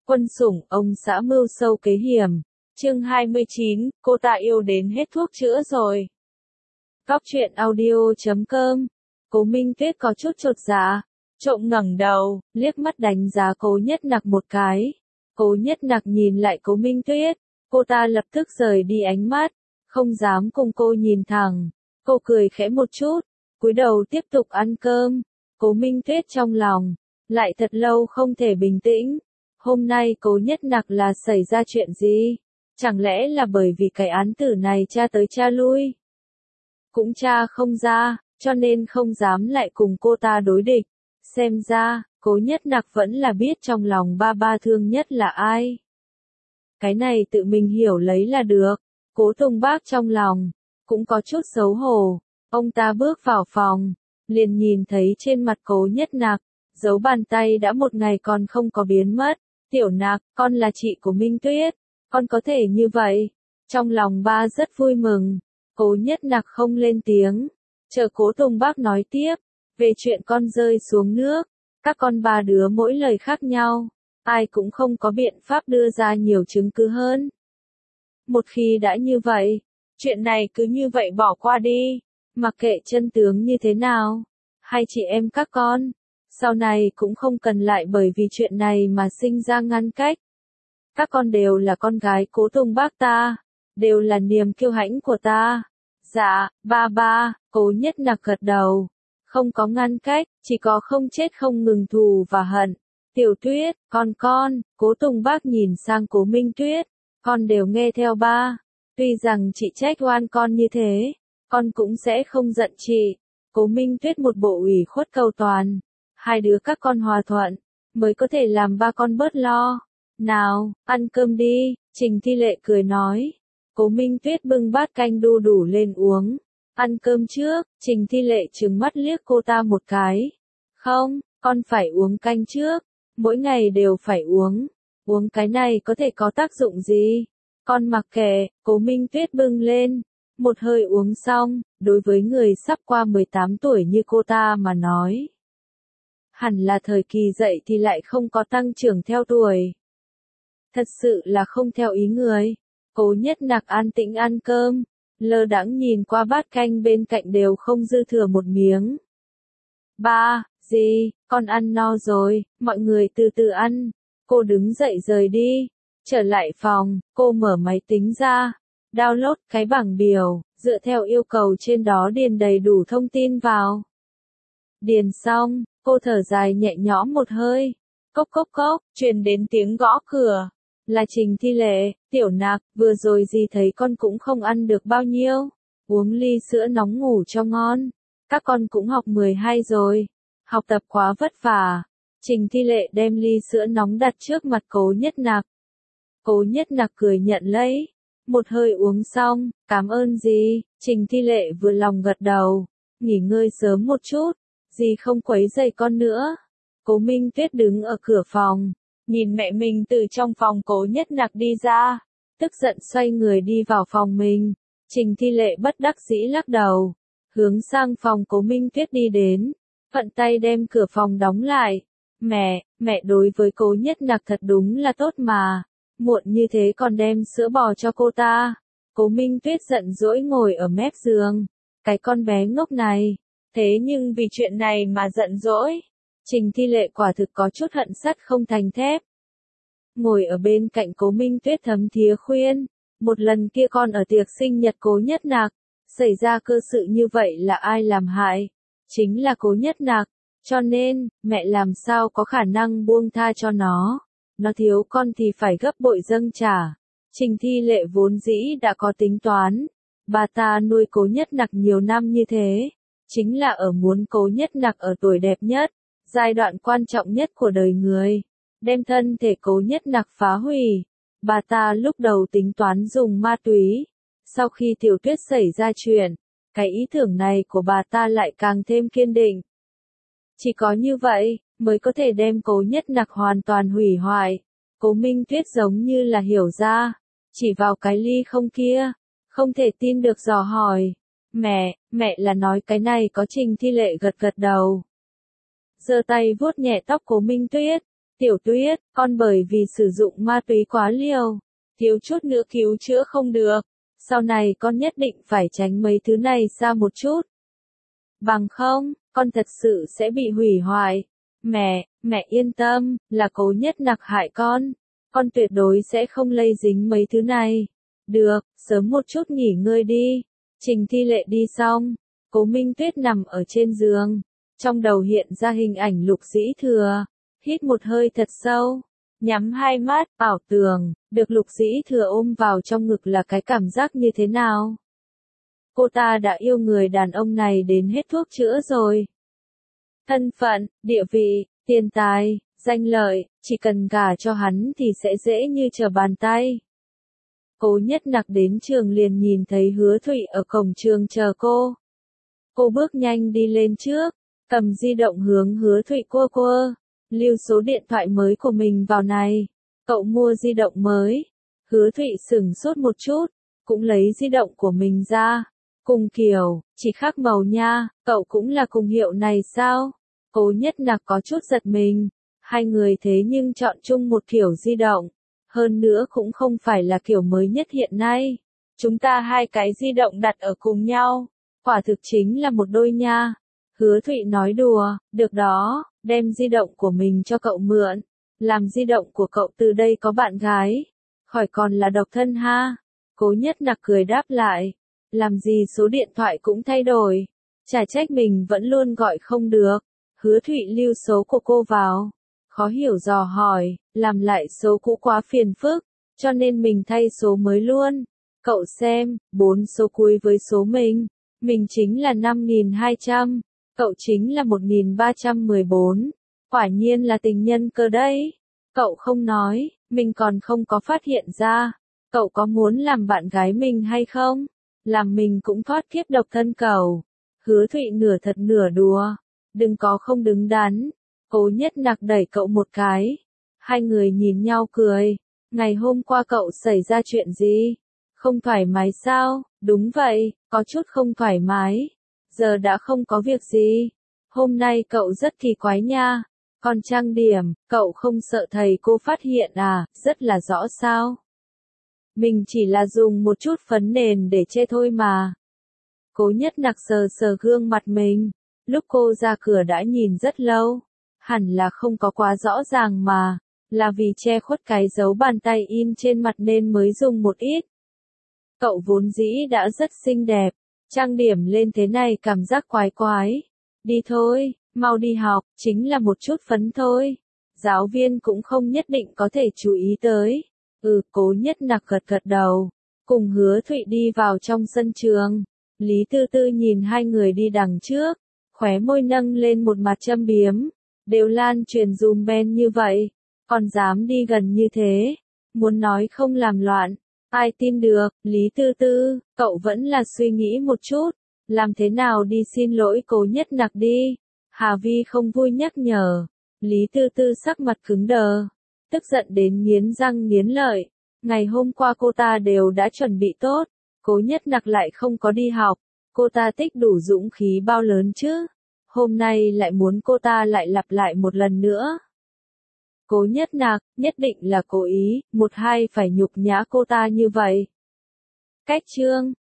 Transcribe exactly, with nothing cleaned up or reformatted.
Quân sủng, ông xã mưu sâu kế hiểm. Chương hai mươi chín, cô ta yêu đến hết thuốc chữa rồi. Góc truyện audio chấm com. Cố Minh Tuyết có chút chột dạ, trộm ngẩng đầu, liếc mắt đánh giá Cố Nhất Nặc một cái. Cố Nhất Nặc nhìn lại Cố Minh Tuyết, cô ta lập tức rời đi ánh mắt, không dám cùng cô nhìn thẳng. Cô cười khẽ một chút, cúi đầu tiếp tục ăn cơm. Cố Minh Tuyết trong lòng lại thật lâu không thể bình tĩnh. Hôm nay Cố Nhất Nặc là xảy ra chuyện gì? Chẳng lẽ là bởi vì cái án tử này tra tới tra lui? Cũng tra không ra, cho nên không dám lại cùng cô ta đối địch. Xem ra, Cố Nhất Nặc vẫn là biết trong lòng ba ba thương nhất là ai. Cái này tự mình hiểu lấy là được. Cố Tùng Bác trong lòng cũng có chút xấu hổ. Ông ta bước vào phòng, liền nhìn thấy trên mặt Cố Nhất Nặc, dấu bàn tay đã một ngày còn không có biến mất. Tiểu Nặc, con là chị của Minh Tuyết, con có thể như vậy. Trong lòng ba rất vui mừng. Cố Nhất Nặc không lên tiếng, chờ Cố Tùng Bác nói tiếp, về chuyện con rơi xuống nước, các con ba đứa mỗi lời khác nhau, ai cũng không có biện pháp đưa ra nhiều chứng cứ hơn. Một khi đã như vậy, chuyện này cứ như vậy bỏ qua đi, mặc kệ chân tướng như thế nào, hai chị em các con, sau này cũng không cần lại bởi vì chuyện này mà sinh ra ngăn cách. Các con đều là con gái Cố Tùng Bác ta, đều là niềm kiêu hãnh của ta. Dạ, ba ba, Cố Nhất Nặc gật đầu. Không có ngăn cách, chỉ có không chết không ngừng thù và hận. Tiểu Tuyết, con con, Cố Tùng Bác nhìn sang Cố Minh Tuyết, con đều nghe theo ba. Tuy rằng chị trách oan con như thế, con cũng sẽ không giận chị. Cố Minh Tuyết một bộ ủy khuất cầu toàn. Hai đứa các con hòa thuận, mới có thể làm ba con bớt lo. Nào, ăn cơm đi, Trình Thi Lệ cười nói. Cố Minh Tuyết bưng bát canh đu đủ lên uống. Ăn cơm trước, Trình Thi Lệ trừng mắt liếc cô ta một cái. Không, con phải uống canh trước, mỗi ngày đều phải uống. Uống cái này có thể có tác dụng gì? Con mặc kệ, Cố Minh Tuyết bưng lên. Một hơi uống xong, đối với người sắp qua mười tám tuổi như cô ta mà nói. Hẳn là thời kỳ dậy thì lại không có tăng trưởng theo tuổi. Thật sự là không theo ý người. Cố Nhất Nặc an tĩnh ăn cơm, lơ đãng nhìn qua bát canh bên cạnh đều không dư thừa một miếng. Ba, gì, con ăn no rồi, mọi người từ từ ăn. Cô đứng dậy rời đi, trở lại phòng, cô mở máy tính ra, download cái bảng biểu, dựa theo yêu cầu trên đó điền đầy đủ thông tin vào. Điền xong, cô thở dài nhẹ nhõm một hơi, cốc cốc cốc, truyền đến tiếng gõ cửa. Là Trình Thi Lệ. Tiểu Nặc, vừa rồi dì thấy con cũng không ăn được bao nhiêu, uống ly sữa nóng ngủ cho ngon. Các con cũng học mười hai rồi, học tập quá vất vả. Trình Thi Lệ đem ly sữa nóng đặt trước mặt Cố Nhất Nặc. Cố Nhất Nặc cười nhận lấy, một hơi uống xong, cảm ơn dì. Trình Thi Lệ vừa lòng gật đầu, nghỉ ngơi sớm một chút, dì không quấy rầy con nữa. Cố Minh Tuyết đứng ở cửa phòng, nhìn mẹ mình từ trong phòng Cố Nhất Nặc đi ra, tức giận xoay người đi vào phòng mình. Trình Thi Lệ bất đắc dĩ lắc đầu, hướng sang phòng Cố Minh Tuyết đi đến, phận tay đem cửa phòng đóng lại. Mẹ, mẹ đối với Cố Nhất Nặc thật đúng là tốt mà, muộn như thế còn đem sữa bò cho cô ta. Cố Minh Tuyết giận dỗi ngồi ở mép giường, cái con bé ngốc này, thế nhưng vì chuyện này mà giận dỗi. Trình Thi Lệ quả thực có chút hận sắt không thành thép. Ngồi ở bên cạnh Cố Minh Tuyết thấm thía khuyên, một lần kia con ở tiệc sinh nhật Cố Nhất Nặc, xảy ra cơ sự như vậy là ai làm hại? Chính là Cố Nhất Nặc, cho nên, mẹ làm sao có khả năng buông tha cho nó. Nó thiếu con thì phải gấp bội dâng trả. Trình Thi Lệ vốn dĩ đã có tính toán, bà ta nuôi Cố Nhất Nặc nhiều năm như thế, chính là ở muốn Cố Nhất Nặc ở tuổi đẹp nhất, giai đoạn quan trọng nhất của đời người, đem thân thể Cố Nhất Nặc phá hủy. Bà ta lúc đầu tính toán dùng ma túy, sau khi Tiểu Tuyết xảy ra chuyện, cái ý tưởng này của bà ta lại càng thêm kiên định. Chỉ có như vậy, mới có thể đem Cố Nhất Nặc hoàn toàn hủy hoại. Cố Minh Tuyết giống như là hiểu ra, chỉ vào cái ly không kia, không thể tin được dò hỏi. Mẹ, mẹ là nói cái này có? Trình Thi Lệ gật gật đầu, giơ tay vuốt nhẹ tóc Cố Minh Tuyết, Tiểu Tuyết, con bởi vì sử dụng ma túy quá liều, thiếu chút nữa cứu chữa không được. Sau này con nhất định phải tránh mấy thứ này xa một chút. Bằng không, con thật sự sẽ bị hủy hoại. Mẹ, mẹ yên tâm, là Cố Nhất Nặc hại con. Con tuyệt đối sẽ không lây dính mấy thứ này. Được, sớm một chút nghỉ ngơi đi. Trình Thi Lệ đi xong, Cố Minh Tuyết nằm ở trên giường. Trong đầu hiện ra hình ảnh Lục Dĩ Thừa. Hít một hơi thật sâu. Nhắm hai mắt, ảo tưởng, được Lục Dĩ Thừa ôm vào trong ngực là cái cảm giác như thế nào? Cô ta đã yêu người đàn ông này đến hết thuốc chữa rồi. Thân phận, địa vị, tiền tài, danh lợi, chỉ cần gả cho hắn thì sẽ dễ như trở bàn tay. Cố Nhất Nặc đến trường liền nhìn thấy Hứa Thụy ở cổng trường chờ cô. Cô bước nhanh đi lên trước, cầm di động hướng Hứa Thụy cua cua. Lưu số điện thoại mới của mình vào này. Cậu mua di động mới. Hứa Thụy sửng sốt một chút, cũng lấy di động của mình ra. Cùng kiểu, chỉ khác màu nha, cậu cũng là cùng hiệu này sao? Cố Nhất Nặc có chút giật mình. Hai người thế nhưng chọn chung một kiểu di động. Hơn nữa cũng không phải là kiểu mới nhất hiện nay. Chúng ta hai cái di động đặt ở cùng nhau. Quả thực chính là một đôi nha. Hứa Thụy nói đùa, được đó, đem di động của mình cho cậu mượn. Làm di động của cậu từ đây có bạn gái. Khỏi còn là độc thân ha. Cố Nhất Nặc cười đáp lại. Làm gì số điện thoại cũng thay đổi. Chả trách mình vẫn luôn gọi không được. Hứa Thụy lưu số của cô vào. Khó hiểu dò hỏi, làm lại số cũ quá phiền phức, cho nên mình thay số mới luôn. Cậu xem, bốn số cuối với số mình. Mình chính là năm nghìn hai trăm. Cậu chính là một nghìn ba trăm mười bốn. Quả nhiên là tình nhân cơ đấy. Cậu không nói, mình còn không có phát hiện ra. Cậu có muốn làm bạn gái mình hay không? Làm mình cũng thoát kiếp độc thân cầu. Hứa Thụy nửa thật nửa đùa. Đừng có không đứng đắn. Cố Nhất Nặc đẩy cậu một cái. Hai người nhìn nhau cười. Ngày hôm qua cậu xảy ra chuyện gì? Không thoải mái sao? Đúng vậy, có chút không thoải mái. Giờ đã không có việc gì. Hôm nay cậu rất kỳ quái nha. Còn trang điểm, cậu không sợ thầy cô phát hiện à? Rất là rõ sao? Mình chỉ là dùng một chút phấn nền để che thôi mà. Cố Nhất Nặc sờ sờ gương mặt mình. Lúc cô ra cửa đã nhìn rất lâu. Hẳn là không có quá rõ ràng mà. Là vì che khuất cái dấu bàn tay in trên mặt nên mới dùng một ít. Cậu vốn dĩ đã rất xinh đẹp. Trang điểm lên thế này cảm giác quái quái. Đi thôi, mau đi học, chính là một chút phấn thôi. Giáo viên cũng không nhất định có thể chú ý tới. Ừ, Cố Nhất Nặc gật gật đầu. Cùng Hứa Thụy đi vào trong sân trường. Lý Tư Tư nhìn hai người đi đằng trước. Khóe môi nâng lên một mặt châm biếm. Đều lan truyền dùm ben như vậy. Còn dám đi gần như thế. Muốn nói không làm loạn. Ai tin được, Lý Tư Tư, cậu vẫn là suy nghĩ một chút. Làm thế nào đi xin lỗi Cố Nhất Nặc đi. Hà Vi không vui nhắc nhở. Lý Tư Tư sắc mặt cứng đờ. Tức giận đến nghiến răng nghiến lợi. Ngày hôm qua cô ta đều đã chuẩn bị tốt. Cố Nhất Nặc lại không có đi học. Cô ta tích đủ dũng khí bao lớn chứ. Hôm nay lại muốn cô ta lại lặp lại một lần nữa. Cố Nhất Nặc, nhất định là cố ý, một hai phải nhục nhã cô ta như vậy. Cách chương